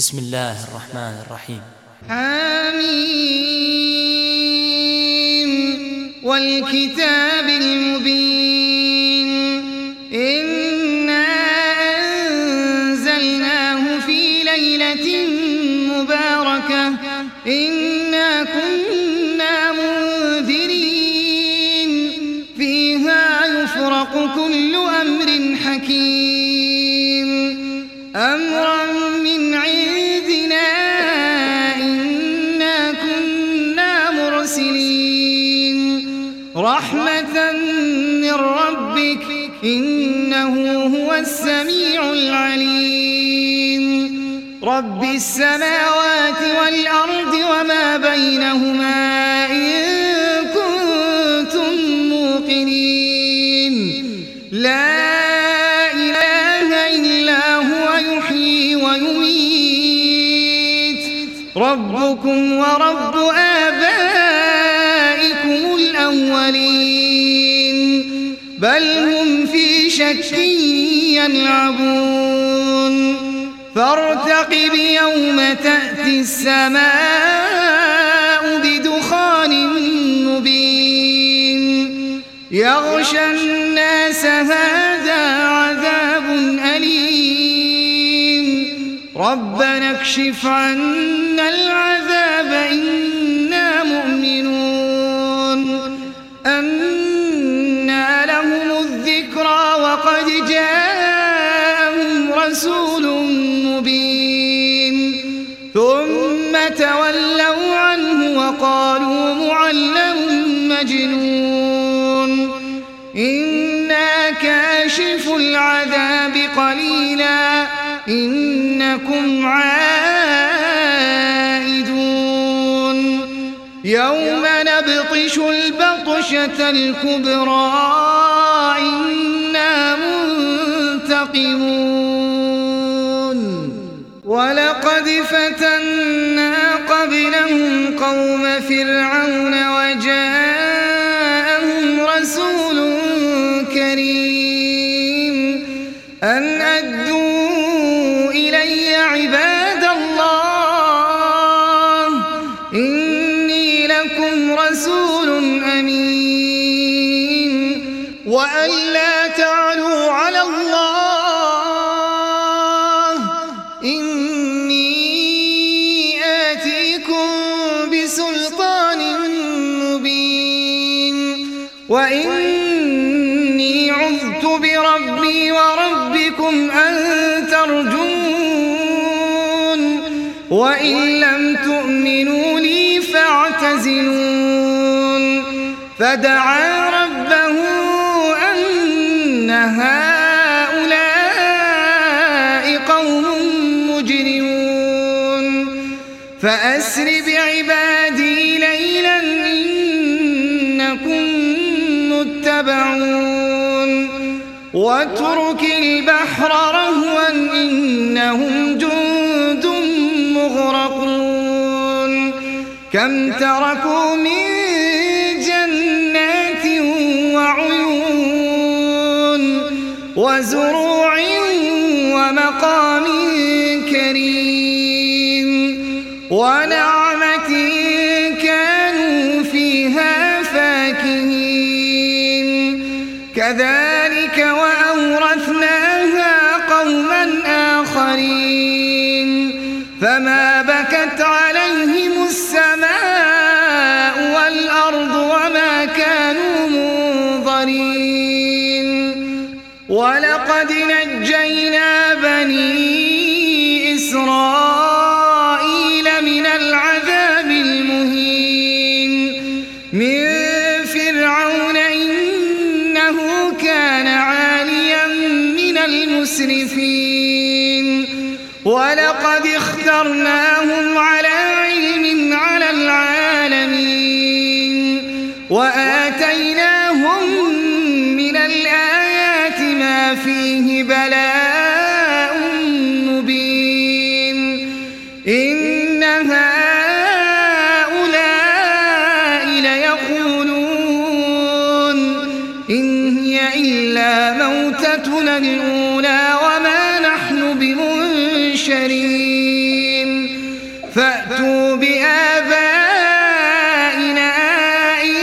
بسم الله الرحمن الرحيم. حميم والكتاب المبين إنا أنزلناه في ليلة مباركة إنا كنا منذرين فيها يفرق كل أمر حكيم أمرا من عندنا إنا كنا مرسلين رحمة من ربك إنه هو السميع العليم رب السماوات والأرض وما بينهما إن كنتم موقنين لا إله إلا هو يحيي ويميت ربكم ورب آبائكم الأولين بل هم في شك يلعبون فارتقب يوم تأتي السماء بدخان مبين يغشى الناس هذا عذاب أليم ربنا اكشف عنا العذاب إنا مؤمنون أنى لهم الذكرى وقد جاءهم رسول مبين ثم تولوا عنه وقالوا معلم مجنون إنا كاشف العذاب قليلا إنكم عائدون يوم نبطش البطشة الكبرى إنا منتقمون ولقد فتنا قبلهم قوم فرعون وجاءهم رسول كريم أن أدوا إلي عباد الله إني لكم رسول أمين وأن لا تعلوا على الله إني آتيكم بسلطان مبين وإني عذت بربي وربكم أن ترجون وإن لم تؤمنوا لي فاعتزلون فدعا ربه أن هؤلاء قوم مجرمون فأسر بعبادي ليلا إنكم متبعون واترك البحر رهوا إنهم جند مغرقون كم تركوا من جنات وعيون وزروع ومقام كريم ونعمة كانوا فيها فاكهين كذلك وأورثناها قوما آخرين فما بكت عليهم السماء والأرض وما كانوا منظرين ولقد نجينا بني إسرائيل من العذاب المهين من فرعون إنه كان عاليا من المسرفين ولقد اخترناهم على علم على العالمين وآتيناهم من الآيات ما فيه بلاء مبين إن هؤلاء ليقولون إن هي إلا موتتنا الأولى وما نحن بمنشرين فأتوا بآبائنا إن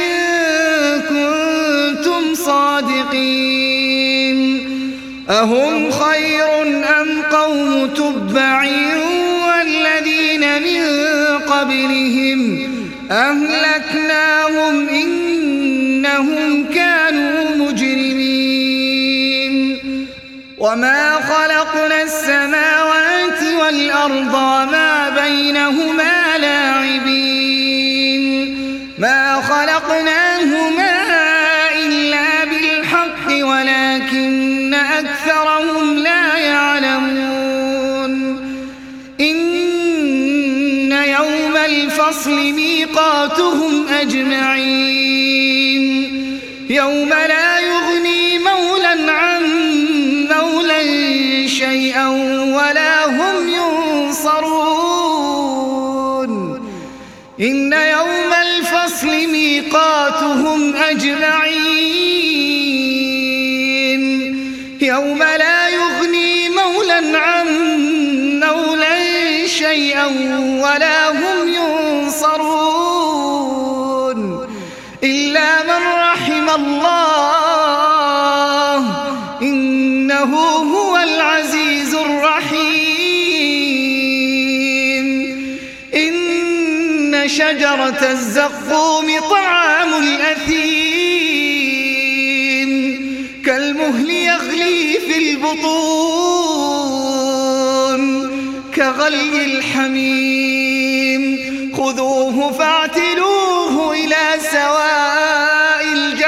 كنتم صادقين أهم خير أم قوم تبع والذين من قبلهم أهلكناهم إنهم كانوا مجرمين وما خلقنا السماوات والأرض وما بينهما لاعبين ما خلقناهما إلا بالحق ولكن أكثرهم لا يعلمون إن يوم الفصل ميقاتهم أجمعين يوم لا يغني مولا عن مولا شيئا ولا هم ينصرون إن يوم الفصل ميقاتهم أجمعين يوم لا يغني مولا عن مولا شيئا ولا هم ينصرون إلا من رحم الله إنه هو العزيز الرحيم إن شجرة الزقوم طعام الأثيم كالمهل يغلي في البطون كغلي الحميم خذوه فاعتلوه إلى سواء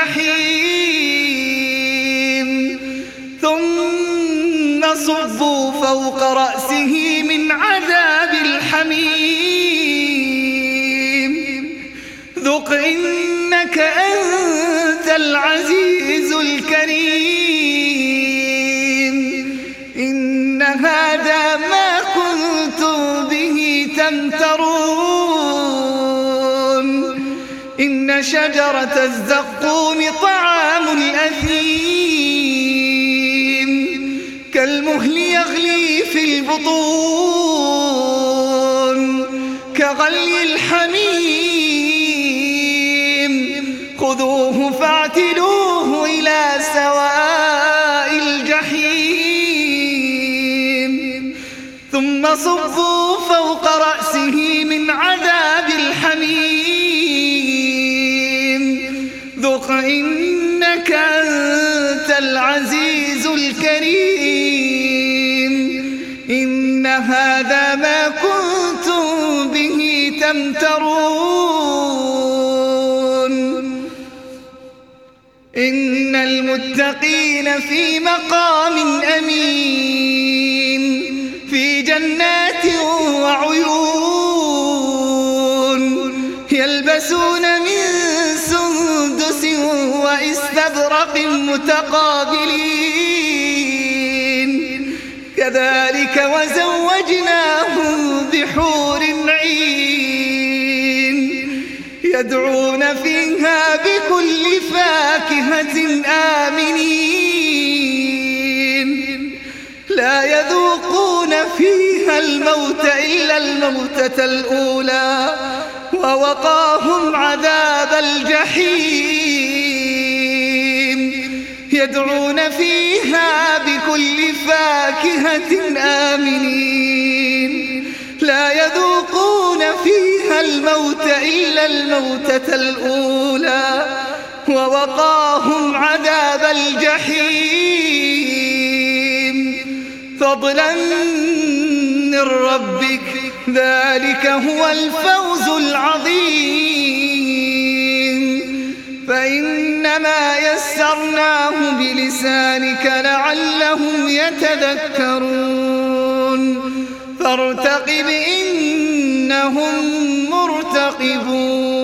الجحيم ثم صبوا فوق رأسه من عذاب الحميم ذق إنك أنت العزيز الكريم إن هذا ما كنتم به تمترون إن شجرة الزقوم طعام الأثيم كالمهل يغلي في البطون كغلي الحميم خذوه فاعتلوه إلى سواء الجحيم ثم صبوا فوق رأسه من عذاب الحميم ذق إنك أنت العزيز الكريم إن هذا ما كنتم به تمترون إن المتقين في مقام أمين في جنات وعيون يلبسون من سندس وإستبرق متقابلين كذلك وزوجناهم بحور عين يدعون فيها بكل فاكهة آمنين لا يذوقون فيها الموت إلا الموتة الأولى ووقاهم عذاب الجحيم يدعون فيها بكل فاكهة آمنين لا يذوقون فيها الموت إلا الموتة الأولى ووقاهم عذاب الجحيم فضلا من ربك ذلك هو الفوز العظيم فإنما يسرناه بلسانك لعلهم يتذكرون فارتقب إنهم مرتقبون